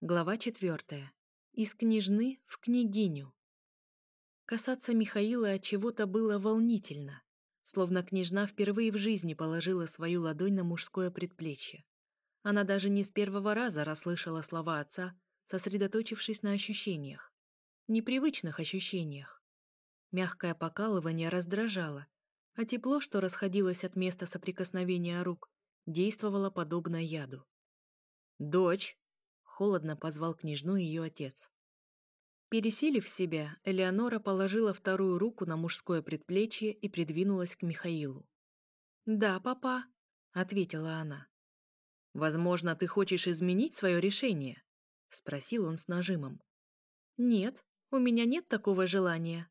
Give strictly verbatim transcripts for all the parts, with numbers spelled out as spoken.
Глава четвертая. Из княжны в княгиню. Касаться Михаила от чего-то было волнительно, словно княжна впервые в жизни положила свою ладонь на мужское предплечье. Она даже не с первого раза расслышала слова отца, сосредоточившись на ощущениях. Непривычных ощущениях. Мягкое покалывание раздражало, а тепло, что расходилось от места соприкосновения рук, действовало подобно яду. «Дочь!» — холодно позвал княжну ее отец. Пересилив себя, Элеонора положила вторую руку на мужское предплечье и придвинулась к Михаилу. «Да, папа», — ответила она. «Возможно, ты хочешь изменить свое решение?» — спросил он с нажимом. «Нет, у меня нет такого желания».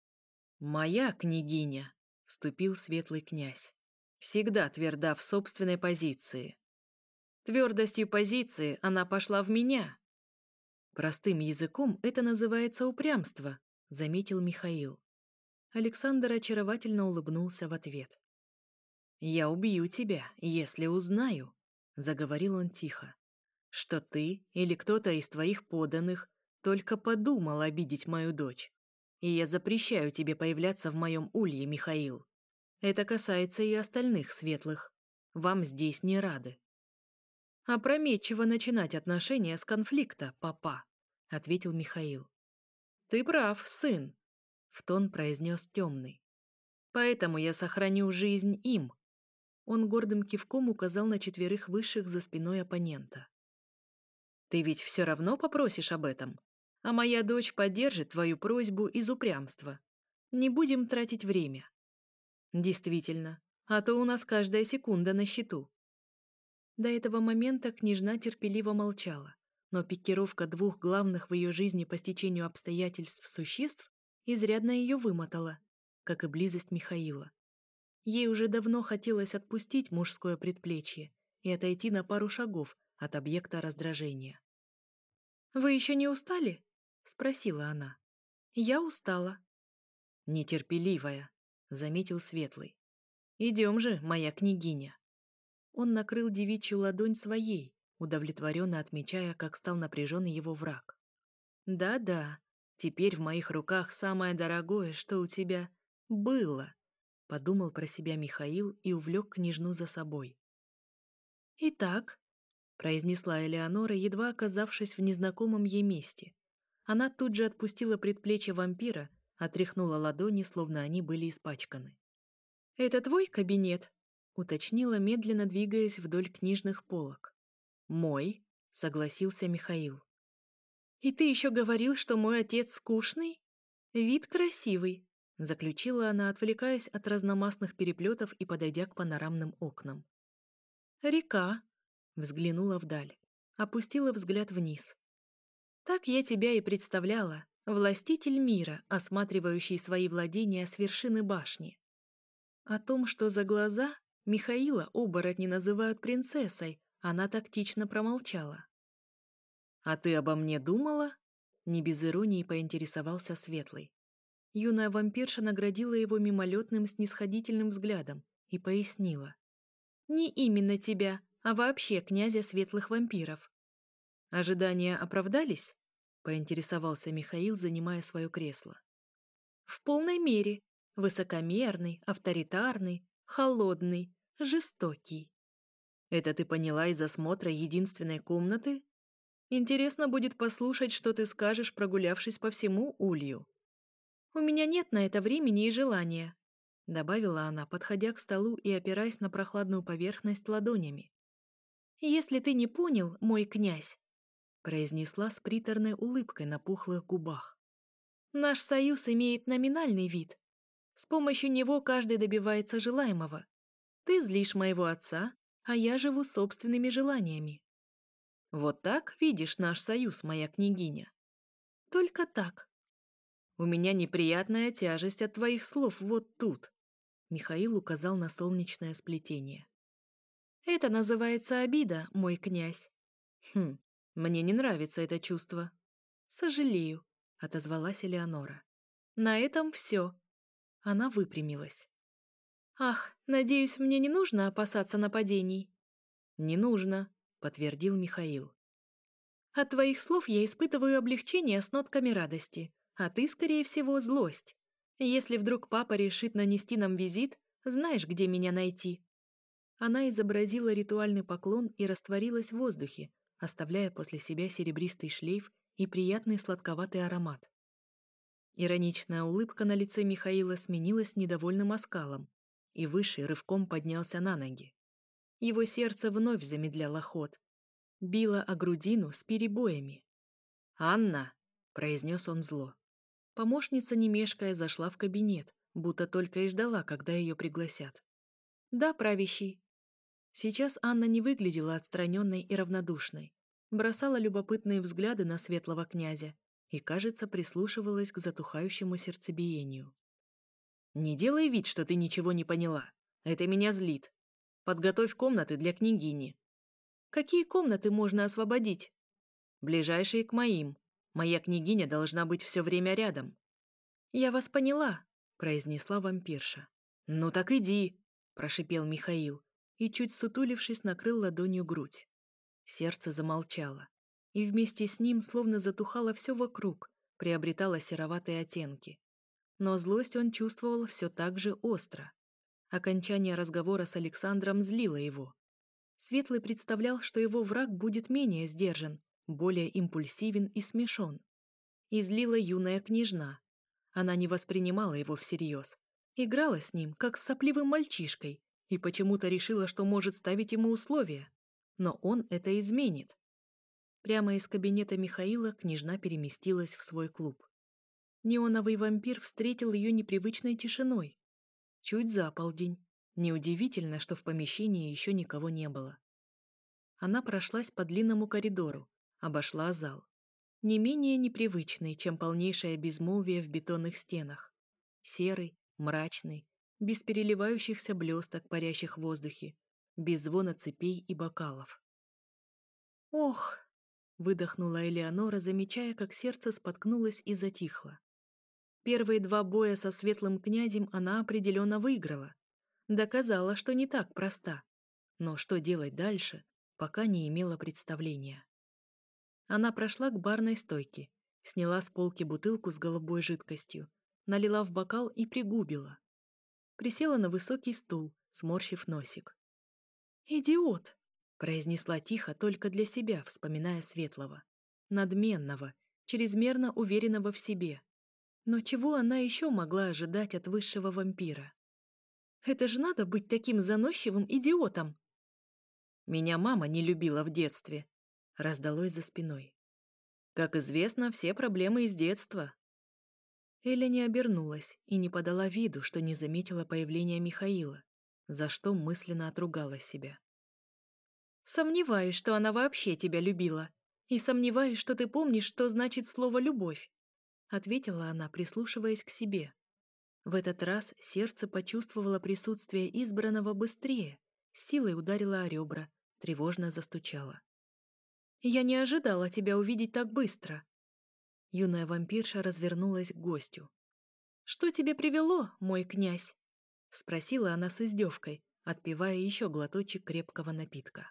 «Моя княгиня», — вступил светлый князь, — «всегда тверда в собственной позиции. Твердостью позиции она пошла в меня». «Простым языком это называется упрямство», — заметил Михаил. Александр очаровательно улыбнулся в ответ. «Я убью тебя, если узнаю», — заговорил он тихо, «что ты или кто-то из твоих подданных только подумал обидеть мою дочь. И я запрещаю тебе появляться в моем улье, Михаил. Это касается и остальных светлых. Вам здесь не рады». «Опрометчиво начинать отношения с конфликта, папа», — ответил Михаил. «Ты прав, сын», — в тон произнес темный. «Поэтому я сохраню жизнь им». Он гордым кивком указал на четверых высших за спиной оппонента. «Ты ведь все равно попросишь об этом, а моя дочь поддержит твою просьбу из упрямства. Не будем тратить время». «Действительно, а то у нас каждая секунда на счету». До этого момента княжна терпеливо молчала, но пикировка двух главных в ее жизни по стечению обстоятельств существ изрядно ее вымотала, как и близость Михаила. Ей уже давно хотелось отпустить мужское предплечье и отойти на пару шагов от объекта раздражения. «Вы еще не устали?» — спросила она. «Я устала». «Нетерпеливая», — заметил Светлый. «Идем же, моя княгиня». Он накрыл девичью ладонь своей, удовлетворенно отмечая, как стал напряжен его враг. «Да-да, теперь в моих руках самое дорогое, что у тебя было», — подумал про себя Михаил и увлек княжну за собой. «Итак», — произнесла Элеонора, едва оказавшись в незнакомом ей месте. Она тут же отпустила предплечье вампира, отряхнула ладони, словно они были испачканы. «Это твой кабинет?» — уточнила, медленно двигаясь вдоль книжных полок. «Мой», — согласился Михаил. «И ты еще говорил, что мой отец скучный? Вид красивый», — заключила она, отвлекаясь от разномастных переплетов и подойдя к панорамным окнам. «Река», — взглянула вдаль, опустила взгляд вниз. «Так я тебя и представляла, властитель мира, осматривающий свои владения с вершины башни». О том, что за глаза Михаила оборотни называют принцессой, она тактично промолчала. «А ты обо мне думала?» — не без иронии поинтересовался Светлый. Юная вампирша наградила его мимолетным снисходительным взглядом и пояснила. «Не именно тебя, а вообще князя светлых вампиров». «Ожидания оправдались?» — поинтересовался Михаил, занимая свое кресло. «В полной мере. Высокомерный, авторитарный, холодный, жестокий». «Это ты поняла из осмотра единственной комнаты? Интересно будет послушать, что ты скажешь, прогулявшись по всему улью». «У меня нет на это времени и желания», — добавила она, подходя к столу и опираясь на прохладную поверхность ладонями. «Если ты не понял, мой князь», — произнесла с приторной улыбкой на пухлых губах, «наш союз имеет номинальный вид. С помощью него каждый добивается желаемого. Ты злишь моего отца, а я живу собственными желаниями». «Вот так видишь наш союз, моя княгиня?» «Только так». «У меня неприятная тяжесть от твоих слов вот тут», — Михаил указал на солнечное сплетение. «Это называется обида, мой князь». «Хм, мне не нравится это чувство». «Сожалею», — отозвалась Элеонора. «На этом все». Она выпрямилась. «Ах, надеюсь, мне не нужно опасаться нападений?» «Не нужно», — подтвердил Михаил. От твоих слов я испытываю облегчение с нотками радости, а ты, скорее всего, злость. Если вдруг папа решит нанести нам визит, знаешь, где меня найти». Она изобразила ритуальный поклон и растворилась в воздухе, оставляя после себя серебристый шлейф и приятный сладковатый аромат. Ироничная улыбка на лице Михаила сменилась недовольным оскалом, и Высший рывком поднялся на ноги. Его сердце вновь замедляло ход, било о грудину с перебоями. «Анна!» — произнес он зло. Помощница, не мешкая, зашла в кабинет, будто только и ждала, когда ее пригласят. «Да, правящий». Сейчас Анна не выглядела отстраненной и равнодушной, бросала любопытные взгляды на светлого князя и, кажется, прислушивалась к затухающему сердцебиению. «Не делай вид, что ты ничего не поняла. Это меня злит. Подготовь комнаты для княгини». «Какие комнаты можно освободить?» «Ближайшие к моим. Моя княгиня должна быть все время рядом». «Я вас поняла», — произнесла вампирша. «Ну так иди», — прошипел Михаил и, чуть сутулившись, накрыл ладонью грудь. Сердце замолчало, и вместе с ним словно затухало все вокруг, приобретало сероватые оттенки. Но злость он чувствовал все так же остро. Окончание разговора с Александром злило его. Светлый представлял, что его враг будет менее сдержан, более импульсивен и смешон. И злила юная княжна. Она не воспринимала его всерьез. Играла с ним, как с сопливым мальчишкой, и почему-то решила, что может ставить ему условия. Но он это изменит. Прямо из кабинета Михаила княжна переместилась в свой клуб. Неоновый вампир встретил ее непривычной тишиной. Чуть за полдень. Неудивительно, что в помещении еще никого не было. Она прошлась по длинному коридору, обошла зал. Не менее непривычный, чем полнейшее безмолвие в бетонных стенах. Серый, мрачный, без переливающихся блесток, парящих в воздухе, без звона цепей и бокалов. «Ох!» — выдохнула Элеонора, замечая, как сердце споткнулось и затихло. Первые два боя со светлым князем она определенно выиграла. Доказала, что не так проста. Но что делать дальше, пока не имела представления. Она прошла к барной стойке, сняла с полки бутылку с голубой жидкостью, налила в бокал и пригубила. Присела на высокий стул, сморщив носик. «Идиот!» — произнесла тихо только для себя, вспоминая Светлого. Надменного, чрезмерно уверенного в себе. Но чего она еще могла ожидать от высшего вампира? Это же надо быть таким заносчивым идиотом! «Меня мама не любила в детстве», — раздалось за спиной. «Как известно, все проблемы из детства». Эля не обернулась и не подала виду, что не заметила появления Михаила, за что мысленно отругала себя. «Сомневаюсь, что она вообще тебя любила, и сомневаюсь, что ты помнишь, что значит слово «любовь», — ответила она, прислушиваясь к себе. В этот раз сердце почувствовало присутствие избранного быстрее, силой ударило о ребра, тревожно застучало. «Я не ожидала тебя увидеть так быстро». Юная вампирша развернулась к гостю. «Что тебе привело, мой князь?» — спросила она с издевкой, отпивая еще глоточек крепкого напитка.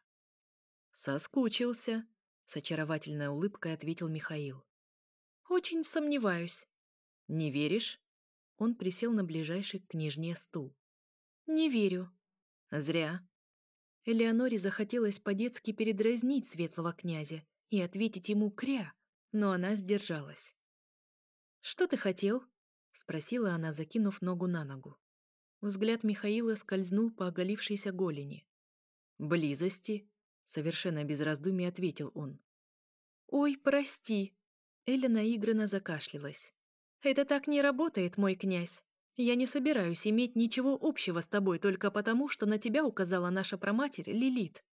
«Соскучился», — с очаровательной улыбкой ответил Михаил. «Очень сомневаюсь». «Не веришь?» Он присел на ближайший к княжне стул. «Не верю». «Зря». Элеоноре захотелось по-детски передразнить светлого князя и ответить ему «кря», но она сдержалась. «Что ты хотел?» — спросила она, закинув ногу на ногу. Взгляд Михаила скользнул по оголившейся голени. «Близости», — совершенно без раздумий ответил он. «Ой, прости!» — Эля наигранно закашлялась. «Это так не работает, мой князь. Я не собираюсь иметь ничего общего с тобой только потому, что на тебя указала наша праматерь Лилит».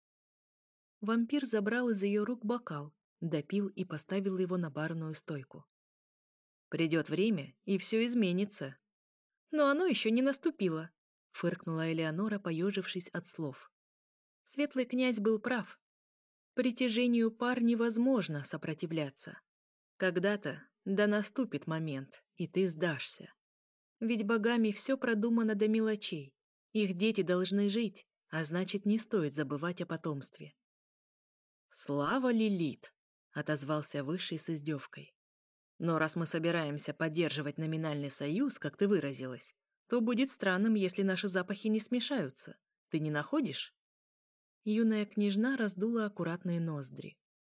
Вампир забрал из ее рук бокал, допил и поставил его на барную стойку. «Придет время, и все изменится». «Но оно еще не наступило», — фыркнула Элеонора, поежившись от слов. Светлый князь был прав. Притяжению пар невозможно сопротивляться. Когда-то, да наступит момент, и ты сдашься. Ведь богами все продумано до мелочей. Их дети должны жить, а значит, не стоит забывать о потомстве. «Слава Лилит!» — отозвался Высший с издевкой. «Но раз мы собираемся поддерживать номинальный союз, как ты выразилась, то будет странным, если наши запахи не смешаются. Ты не находишь?» Юная княжна раздула аккуратные ноздри.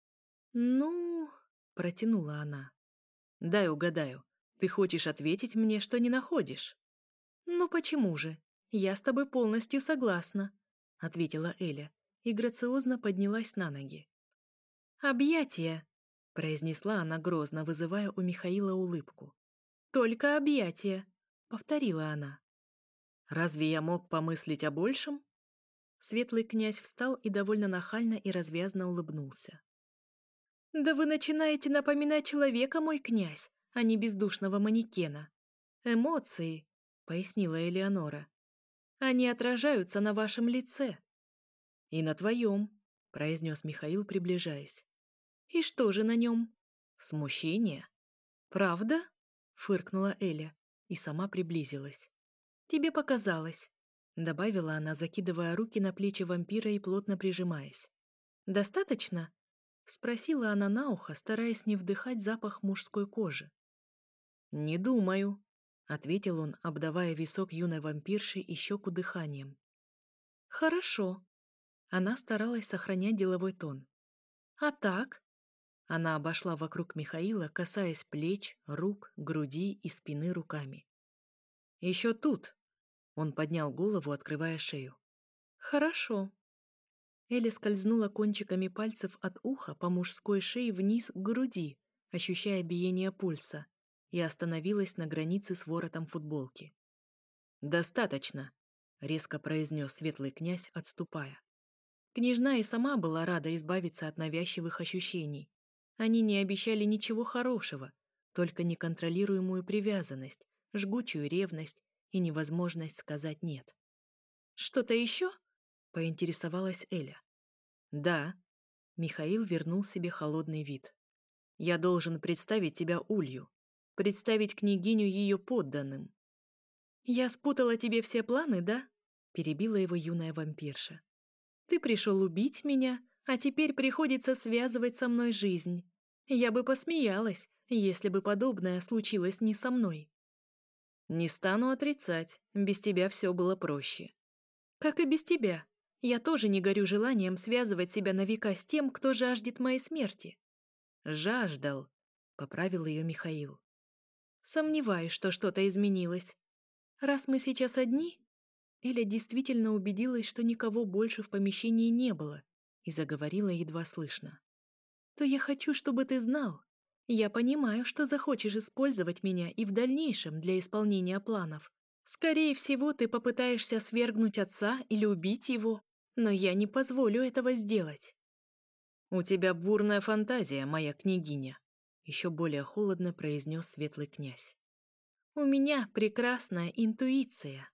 «Ну...» — протянула она. «Дай угадаю. Ты хочешь ответить мне, что не находишь?» «Ну почему же? Я с тобой полностью согласна», — ответила Эля и грациозно поднялась на ноги. «Объятия!» — произнесла она грозно, вызывая у Михаила улыбку. «Только объятия!» — повторила она. «Разве я мог помыслить о большем?» Светлый князь встал и довольно нахально и развязно улыбнулся. «Да вы начинаете напоминать человека, мой князь, а не бездушного манекена. Эмоции», — пояснила Элеонора. «Они отражаются на вашем лице». «И на твоем», — произнес Михаил, приближаясь. «И что же на нем?» «Смущение». «Правда?» — фыркнула Эля и сама приблизилась. «Тебе показалось», — добавила она, закидывая руки на плечи вампира и плотно прижимаясь. «Достаточно?» — спросила она на ухо, стараясь не вдыхать запах мужской кожи. «Не думаю», — ответил он, обдавая висок юной вампирши и щеку дыханием. «Хорошо». Она старалась сохранять деловой тон. «А так?» Она обошла вокруг Михаила, касаясь плеч, рук, груди и спины руками. «Еще тут!» Он поднял голову, открывая шею. «Хорошо». Эля скользнула кончиками пальцев от уха по мужской шее вниз к груди, ощущая биение пульса, и остановилась на границе с воротом футболки. «Достаточно», — резко произнес светлый князь, отступая. Княжна и сама была рада избавиться от навязчивых ощущений. Они не обещали ничего хорошего, только неконтролируемую привязанность, жгучую ревность и невозможность сказать «нет». «Что-то еще?» — поинтересовалась Эля. «Да». Михаил вернул себе холодный вид. «Я должен представить тебя Улью, представить княгиню ее подданным». «Я спутала тебе все планы, да?» — перебила его юная вампирша. «Ты пришел убить меня, а теперь приходится связывать со мной жизнь. Я бы посмеялась, если бы подобное случилось не со мной». «Не стану отрицать, без тебя все было проще». «Как и без тебя. Я тоже не горю желанием связывать себя на века с тем, кто жаждет моей смерти». «Жаждал», — поправил ее Михаил. «Сомневаюсь, что что-то изменилось. Раз мы сейчас одни...» Эля действительно убедилась, что никого больше в помещении не было, и заговорила едва слышно. «То я хочу, чтобы ты знал. Я понимаю, что захочешь использовать меня и в дальнейшем для исполнения планов. Скорее всего, ты попытаешься свергнуть отца или убить его, но я не позволю этого сделать». «У тебя бурная фантазия, моя княгиня», — еще более холодно произнес светлый князь. «У меня прекрасная интуиция».